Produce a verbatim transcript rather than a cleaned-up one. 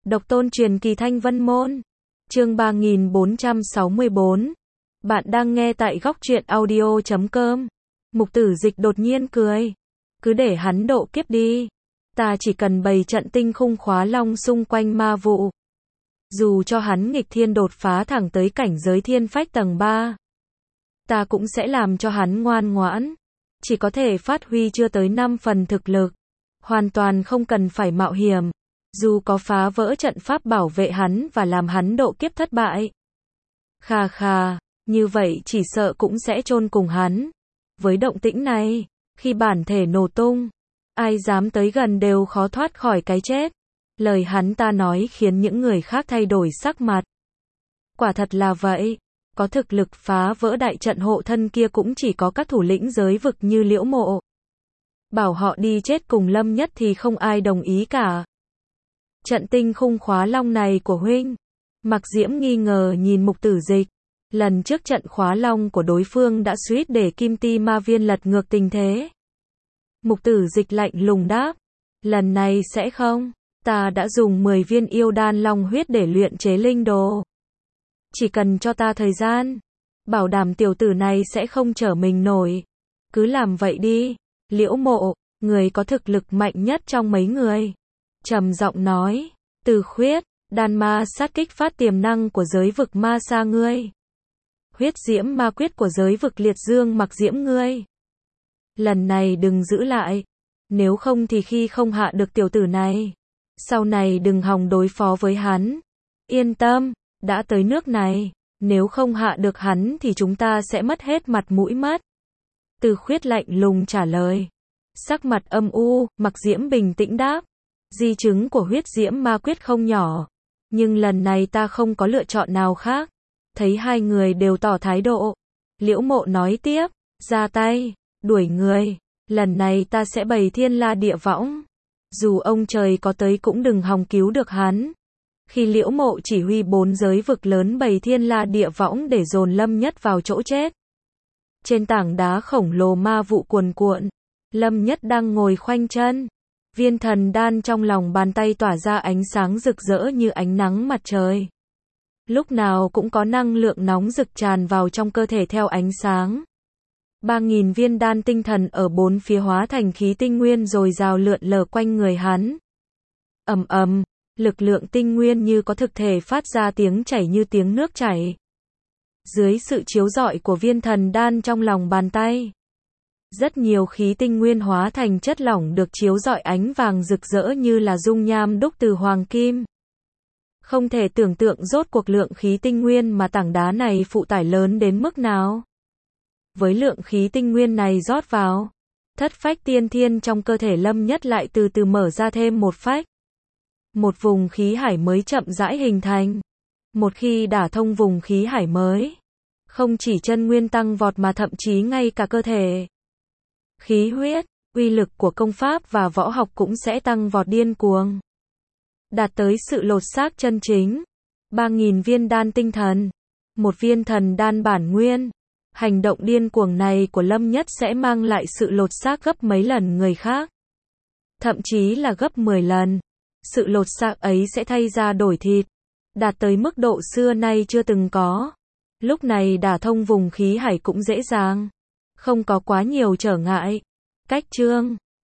Độc tôn truyền kỳ Thanh Vân Môn. Chương ba nghìn bốn trăm sáu mươi bốn. Bạn đang nghe tại góc truyện audio chấm com. Mục Tử Dịch đột nhiên cười. Cứ để hắn độ kiếp đi. Ta chỉ cần bày trận tinh khung khóa long xung quanh ma vụ. Dù cho hắn nghịch thiên đột phá thẳng tới cảnh giới thiên phách tầng ba. Ta cũng sẽ làm cho hắn ngoan ngoãn. Chỉ có thể phát huy chưa tới năm phần thực lực. Hoàn toàn không cần phải mạo hiểm. Dù có phá vỡ trận pháp bảo vệ hắn và làm hắn độ kiếp thất bại. Khà khà, như vậy chỉ sợ cũng sẽ chôn cùng hắn. Với động tĩnh này, khi bản thể nổ tung, ai dám tới gần đều khó thoát khỏi cái chết. Lời hắn ta nói khiến những người khác thay đổi sắc mặt. Quả thật là vậy, có thực lực phá vỡ đại trận hộ thân kia cũng chỉ có các thủ lĩnh giới vực như Liễu Mộ. Bảo họ đi chết cùng Lâm Nhất thì không ai đồng ý cả. Trận tinh khung khóa long này của huynh. Mặc Diễm nghi ngờ nhìn Mục Tử Dịch. Lần trước trận khóa long của đối phương đã suýt để Kim Ti Ma Viên lật ngược tình thế. Mục Tử Dịch lạnh lùng đáp. Lần này sẽ không. Ta đã dùng mười viên yêu đan long huyết để luyện chế linh đồ. Chỉ cần cho ta thời gian. Bảo đảm tiểu tử này sẽ không trở mình nổi. Cứ làm vậy đi. Liễu Mộ, người có thực lực mạnh nhất trong mấy người. Trầm giọng nói. Từ khuyết, đan ma sát kích phát tiềm năng của giới vực ma sa ngươi. Huyết diễm ma quyết của giới vực liệt dương Mặc Diễm ngươi. Lần này đừng giữ lại. Nếu không thì khi không hạ được tiểu tử này. Sau này đừng hòng đối phó với hắn. Yên tâm, đã tới nước này. Nếu không hạ được hắn thì chúng ta sẽ mất hết mặt mũi mất. Từ khuyết lạnh lùng trả lời. Sắc mặt âm u, Mặc Diễm bình tĩnh đáp. Di chứng của huyết diễm ma quyết không nhỏ. Nhưng lần này ta không có lựa chọn nào khác. Thấy hai người đều tỏ thái độ. Liễu Mộ nói tiếp. Ra tay, đuổi người. Lần này ta sẽ bày thiên la địa võng. Dù ông trời có tới cũng đừng hòng cứu được hắn. Khi Liễu Mộ chỉ huy bốn giới vực lớn bày thiên la địa võng để dồn Lâm Nhất vào chỗ chết. Trên tảng đá khổng lồ ma vụ cuồn cuộn. Lâm Nhất đang ngồi khoanh chân. Viên thần đan trong lòng bàn tay tỏa ra ánh sáng rực rỡ như ánh nắng mặt trời. Lúc nào cũng có năng lượng nóng rực tràn vào trong cơ thể theo ánh sáng. Ba nghìn viên đan tinh thần ở bốn phía hóa thành khí tinh nguyên dồi dào lượn lờ quanh người hắn. Ầm ầm, lực lượng tinh nguyên như có thực thể phát ra tiếng chảy như tiếng nước chảy. Dưới sự chiếu rọi của viên thần đan trong lòng bàn tay. Rất nhiều khí tinh nguyên hóa thành chất lỏng được chiếu rọi ánh vàng rực rỡ như là dung nham đúc từ hoàng kim. Không thể tưởng tượng rốt cuộc lượng khí tinh nguyên mà tảng đá này phụ tải lớn đến mức nào. Với lượng khí tinh nguyên này rót vào, thất phách tiên thiên trong cơ thể Lâm Nhất lại từ từ mở ra thêm một phách. Một vùng khí hải mới chậm rãi hình thành. Một khi đả thông vùng khí hải mới, không chỉ chân nguyên tăng vọt mà thậm chí ngay cả cơ thể. Khí huyết, uy lực của công pháp và võ học cũng sẽ tăng vọt điên cuồng. Đạt tới sự lột xác chân chính. Ba nghìn viên đan tinh thần. Một viên thần đan bản nguyên. Hành động điên cuồng này của Lâm Nhất sẽ mang lại sự lột xác gấp mấy lần người khác. Thậm chí là gấp mười lần. Sự lột xác ấy sẽ thay ra đổi thịt. Đạt tới mức độ xưa nay chưa từng có. Lúc này đả thông vùng khí hải cũng dễ dàng. Không có quá nhiều trở ngại. Cách chương